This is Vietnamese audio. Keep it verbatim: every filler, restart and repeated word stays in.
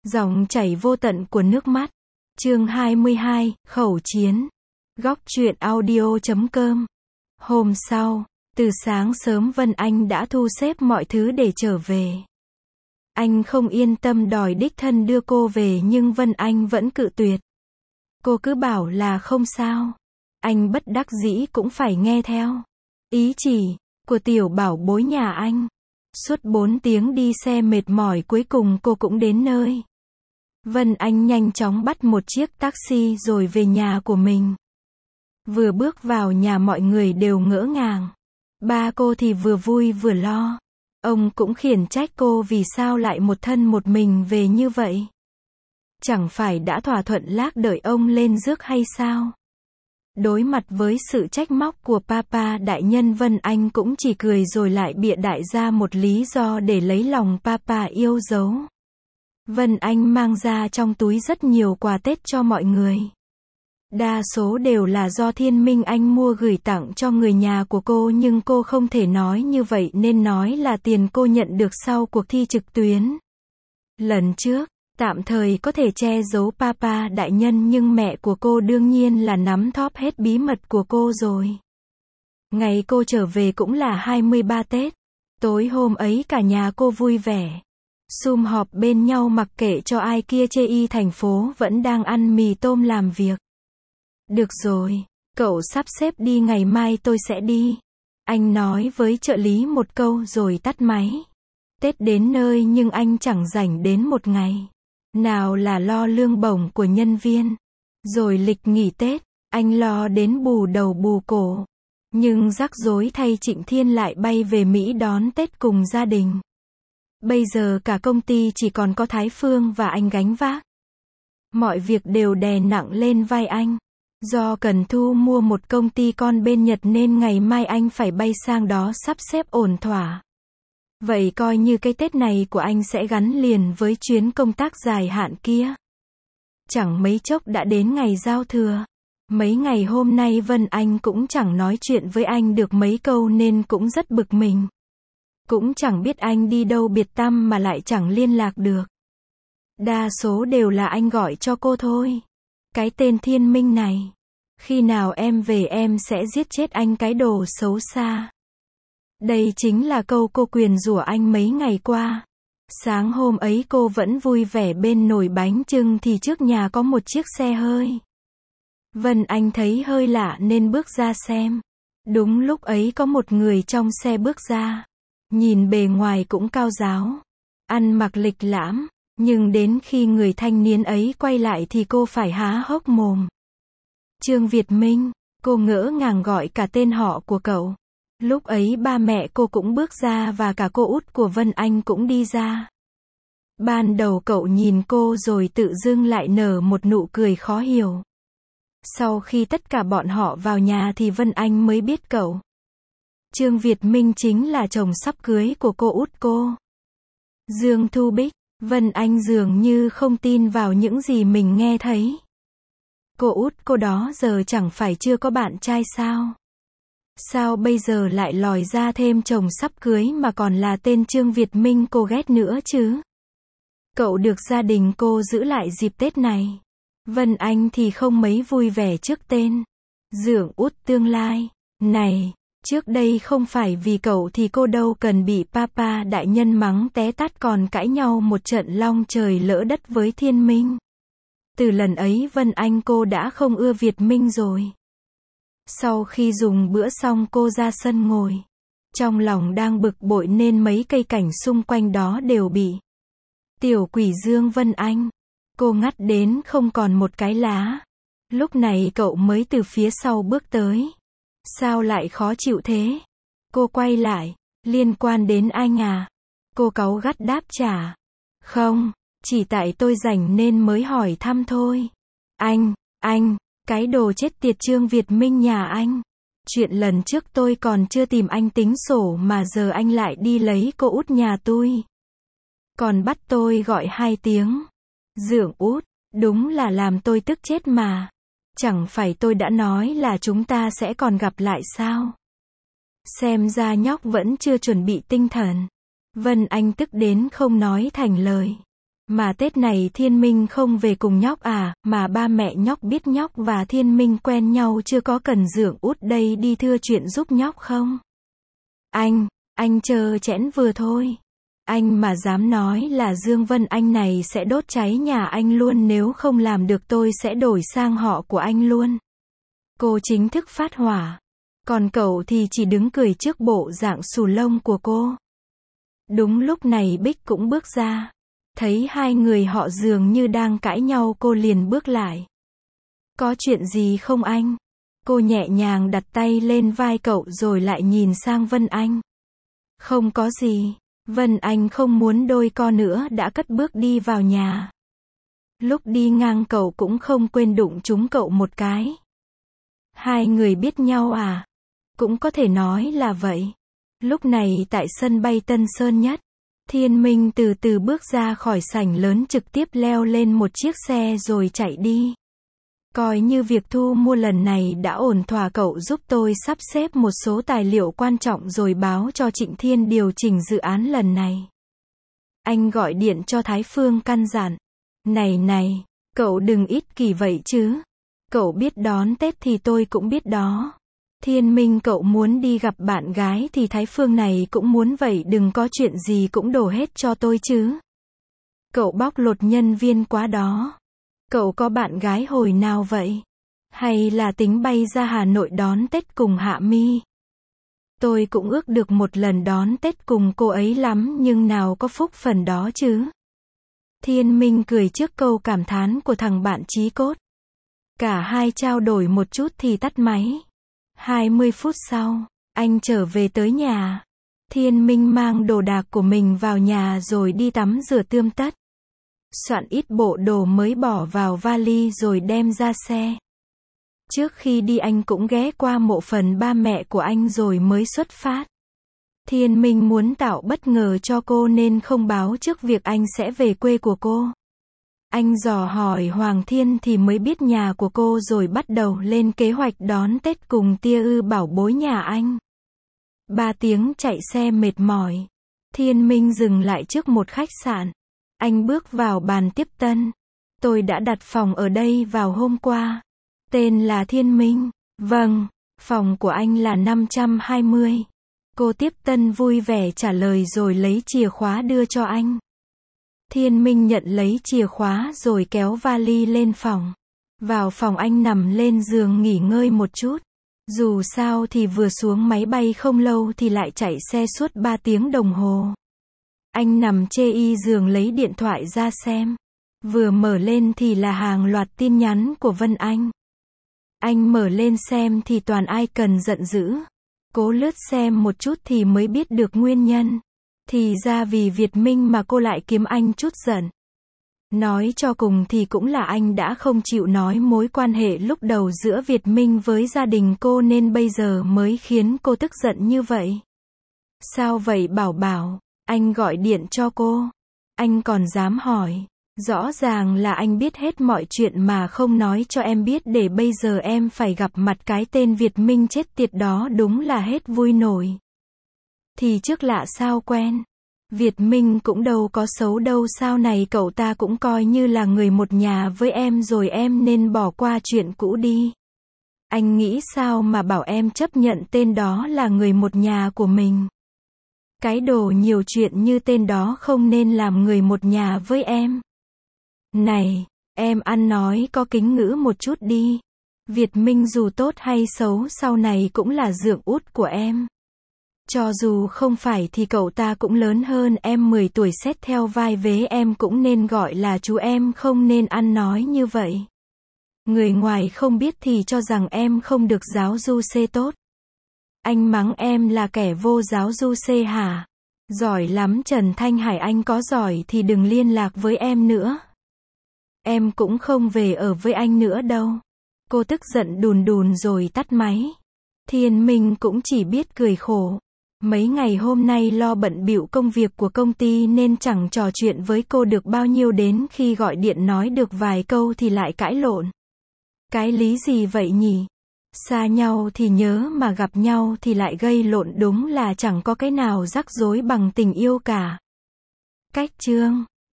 Dòng chảy vô tận của nước mắt. Chương hai mươi hai, Khẩu chiến. Góc truyện audio chấm com. Hôm sau, từ sáng sớm Vân Anh đã thu xếp mọi thứ để trở về. Anh không yên tâm đòi đích thân đưa cô về nhưng Vân Anh vẫn cự tuyệt. Cô cứ bảo là không sao. Anh bất đắc dĩ cũng phải nghe theo ý chỉ của tiểu bảo bối nhà anh. Suốt bốn tiếng đi xe mệt mỏi cuối cùng cô cũng đến nơi. Vân Anh nhanh chóng bắt một chiếc taxi rồi về nhà của mình. Vừa bước vào nhà mọi người đều ngỡ ngàng. Ba cô thì vừa vui vừa lo. Ông cũng khiển trách cô vì sao lại một thân một mình về như vậy. Chẳng phải đã thỏa thuận lác đợi ông lên rước hay sao? Đối mặt với sự trách móc của Papa đại nhân, Vân Anh cũng chỉ cười rồi lại bịa đại ra một lý do để lấy lòng Papa yêu dấu. Vân Anh mang ra trong túi rất nhiều quà Tết cho mọi người. Đa số đều là do Thiên Minh Anh mua gửi tặng cho người nhà của cô, nhưng cô không thể nói như vậy nên nói là tiền cô nhận được sau cuộc thi trực tuyến. Lần trước, tạm thời có thể che giấu Papa đại nhân nhưng mẹ của cô đương nhiên là nắm thóp hết bí mật của cô rồi. Ngày cô trở về cũng là hai mươi ba Tết. Tối hôm ấy cả nhà cô vui vẻ sum họp bên nhau mặc kệ cho ai kia chê y thành phố vẫn đang ăn mì tôm làm việc. Được rồi, cậu sắp xếp đi, ngày mai tôi sẽ đi. Anh nói với trợ lý một câu rồi tắt máy. Tết đến nơi nhưng anh chẳng rảnh đến một ngày. Nào là lo lương bổng của nhân viên, rồi lịch nghỉ Tết, anh lo đến bù đầu bù cổ. Nhưng rắc rối thay, Trịnh Thiên lại bay về Mỹ đón Tết cùng gia đình. Bây giờ cả công ty chỉ còn có Thái Phương và anh gánh vác. Mọi việc đều đè nặng lên vai anh. Do cần thu mua một công ty con bên Nhật nên ngày mai anh phải bay sang đó sắp xếp ổn thỏa. Vậy coi như cái Tết này của anh sẽ gắn liền với chuyến công tác dài hạn kia. Chẳng mấy chốc đã đến ngày giao thừa. Mấy ngày hôm nay Vân Anh cũng chẳng nói chuyện với anh được mấy câu nên cũng rất bực mình. Cũng chẳng biết anh đi đâu biệt tăm mà lại chẳng liên lạc được. Đa số đều là anh gọi cho cô thôi. Cái tên Thiên Minh này. Khi nào em về em sẽ giết chết anh, cái đồ xấu xa. Đây chính là câu cô nguyền rủa anh mấy ngày qua. Sáng hôm ấy cô vẫn vui vẻ bên nồi bánh chưng thì trước nhà có một chiếc xe hơi. Vân Anh thấy hơi lạ nên bước ra xem. Đúng lúc ấy có một người trong xe bước ra. Nhìn bề ngoài cũng cao ráo, ăn mặc lịch lãm, nhưng đến khi người thanh niên ấy quay lại thì cô phải há hốc mồm. Trương Việt Minh, cô ngỡ ngàng gọi cả tên họ của cậu. Lúc ấy ba mẹ cô cũng bước ra và cả cô út của Vân Anh cũng đi ra. Ban đầu cậu nhìn cô rồi tự dưng lại nở một nụ cười khó hiểu. Sau khi tất cả bọn họ vào nhà thì Vân Anh mới biết cậu Trương Việt Minh chính là chồng sắp cưới của cô út cô, Dương Thu Bích. Vân Anh dường như không tin vào những gì mình nghe thấy. Cô út cô đó giờ chẳng phải chưa có bạn trai sao? Sao bây giờ lại lòi ra thêm chồng sắp cưới mà còn là tên Trương Việt Minh cô ghét nữa chứ? Cậu được gia đình cô giữ lại dịp Tết này. Vân Anh thì không mấy vui vẻ trước tên Dưỡng út tương lai này. Trước đây không phải vì cậu thì cô đâu cần bị Papa đại nhân mắng té tát còn cãi nhau một trận long trời lỡ đất với Thiên Minh. Từ lần ấy Vân Anh cô đã không ưa Việt Minh rồi. Sau khi dùng bữa xong cô ra sân ngồi. Trong lòng đang bực bội nên mấy cây cảnh xung quanh đó đều bị tiểu quỷ Dương Vân Anh cô ngắt đến không còn một cái lá. Lúc này cậu mới từ phía sau bước tới. Sao lại khó chịu thế? Cô quay lại. Liên quan đến anh à? Cô cáu gắt đáp trả. Không, chỉ tại tôi rảnh nên mới hỏi thăm thôi. Anh, anh, cái đồ chết tiệt Trương Việt Minh nhà anh. Chuyện lần trước tôi còn chưa tìm anh tính sổ mà giờ anh lại đi lấy cô út nhà tôi. Còn bắt tôi gọi hai tiếng Dưỡng út, đúng là làm tôi tức chết mà. Chẳng phải tôi đã nói là chúng ta sẽ còn gặp lại sao? Xem ra nhóc vẫn chưa chuẩn bị tinh thần. Vân Anh tức đến không nói thành lời. Mà Tết này Thiên Minh không về cùng nhóc à, mà ba mẹ nhóc biết nhóc và Thiên Minh quen nhau chưa có cần Dượng út đây đi thưa chuyện giúp nhóc không? Anh, anh chơ chẽn vừa thôi. Anh mà dám nói là Dương Vân Anh này sẽ đốt cháy nhà anh luôn, nếu không làm được tôi sẽ đổi sang họ của anh luôn. Cô chính thức phát hỏa. Còn cậu thì chỉ đứng cười trước bộ dạng xù lông của cô. Đúng lúc này Bích cũng bước ra. Thấy hai người họ dường như đang cãi nhau, cô liền bước lại. Có chuyện gì không anh? Cô nhẹ nhàng đặt tay lên vai cậu rồi lại nhìn sang Vân Anh. Không có gì. Vân Anh không muốn đôi co nữa đã cất bước đi vào nhà. Lúc đi ngang cậu cũng không quên đụng trúng cậu một cái. Hai người biết nhau à? Cũng có thể nói là vậy. Lúc này tại sân bay Tân Sơn Nhất, Thiên Minh từ từ bước ra khỏi sảnh lớn, trực tiếp leo lên một chiếc xe rồi chạy đi. Coi như việc thu mua lần này đã ổn thỏa, cậu giúp tôi sắp xếp một số tài liệu quan trọng rồi báo cho Trịnh Thiên điều chỉnh dự án lần này. Anh gọi điện cho Thái Phương căn dặn. Này này, cậu đừng ích kỷ vậy chứ. Cậu biết đón Tết thì tôi cũng biết đó. Thiên Minh cậu muốn đi gặp bạn gái thì Thái Phương này cũng muốn vậy, đừng có chuyện gì cũng đổ hết cho tôi chứ. Cậu bóc lột nhân viên quá đó. Cậu có bạn gái hồi nào vậy? Hay là tính bay ra Hà Nội đón Tết cùng Hạ Mi? Tôi cũng ước được một lần đón Tết cùng cô ấy lắm nhưng nào có phúc phần đó chứ. Thiên Minh cười trước câu cảm thán của thằng bạn chí cốt. Cả hai trao đổi một chút thì tắt máy. hai mươi phút sau, anh trở về tới nhà. Thiên Minh mang đồ đạc của mình vào nhà rồi đi tắm rửa tươm tất. Soạn ít bộ đồ mới bỏ vào vali rồi đem ra xe. Trước khi đi anh cũng ghé qua mộ phần ba mẹ của anh rồi mới xuất phát. Thiên Minh muốn tạo bất ngờ cho cô nên không báo trước việc anh sẽ về quê của cô. Anh dò hỏi Hoàng Thiên thì mới biết nhà của cô rồi bắt đầu lên kế hoạch đón Tết cùng tia ư bảo bối nhà anh. Ba tiếng chạy xe mệt mỏi. Thiên Minh dừng lại trước một khách sạn. Anh bước vào bàn tiếp tân. Tôi đã đặt phòng ở đây vào hôm qua. Tên là Thiên Minh. Vâng, phòng của anh là năm trăm hai mươi. Cô tiếp tân vui vẻ trả lời rồi lấy chìa khóa đưa cho anh. Thiên Minh nhận lấy chìa khóa rồi kéo vali lên phòng. Vào phòng anh nằm lên giường nghỉ ngơi một chút. Dù sao thì vừa xuống máy bay không lâu thì lại chạy xe suốt ba tiếng đồng hồ. Anh nằm chê y giường lấy điện thoại ra xem. Vừa mở lên thì là hàng loạt tin nhắn của Vân Anh. Anh mở lên xem thì toàn ai cần giận dữ. Cố lướt xem một chút thì mới biết được nguyên nhân. Thì ra vì Việt Minh mà cô lại kiếm anh chút giận. Nói cho cùng thì cũng là anh đã không chịu nói mối quan hệ lúc đầu giữa Việt Minh với gia đình cô nên bây giờ mới khiến cô tức giận như vậy. Sao vậy Bảo Bảo? Anh gọi điện cho cô. Anh còn dám hỏi. Rõ ràng là anh biết hết mọi chuyện mà không nói cho em biết để bây giờ em phải gặp mặt cái tên Việt Minh chết tiệt đó, đúng là hết vui nổi. Thì trước lạ sao quen. Việt Minh cũng đâu có xấu đâu, sao này cậu ta cũng coi như là người một nhà với em rồi, em nên bỏ qua chuyện cũ đi. Anh nghĩ sao mà bảo em chấp nhận tên đó là người một nhà của mình. Cái đồ nhiều chuyện như tên đó không nên làm người một nhà với em. Này, em ăn nói có kính ngữ một chút đi. Việt Minh dù tốt hay xấu sau này cũng là dượng út của em. Cho dù không phải thì cậu ta cũng lớn hơn em mười tuổi, xét theo vai vế em cũng nên gọi là chú, em không nên ăn nói như vậy. Người ngoài không biết thì cho rằng em không được giáo du xê tốt. Anh mắng em là kẻ vô giáo du xê hả? Giỏi lắm Trần Thanh Hải, anh có giỏi thì đừng liên lạc với em nữa. Em cũng không về ở với anh nữa đâu. Cô tức giận đùn đùn rồi tắt máy. Thiên Minh cũng chỉ biết cười khổ. Mấy ngày hôm nay lo bận bịu công việc của công ty nên chẳng trò chuyện với cô được bao nhiêu, đến khi gọi điện nói được vài câu thì lại cãi lộn. Cái lý gì vậy nhỉ? Xa nhau thì nhớ mà gặp nhau thì lại gây lộn, đúng là chẳng có cái nào rắc rối bằng tình yêu cả. Cách chương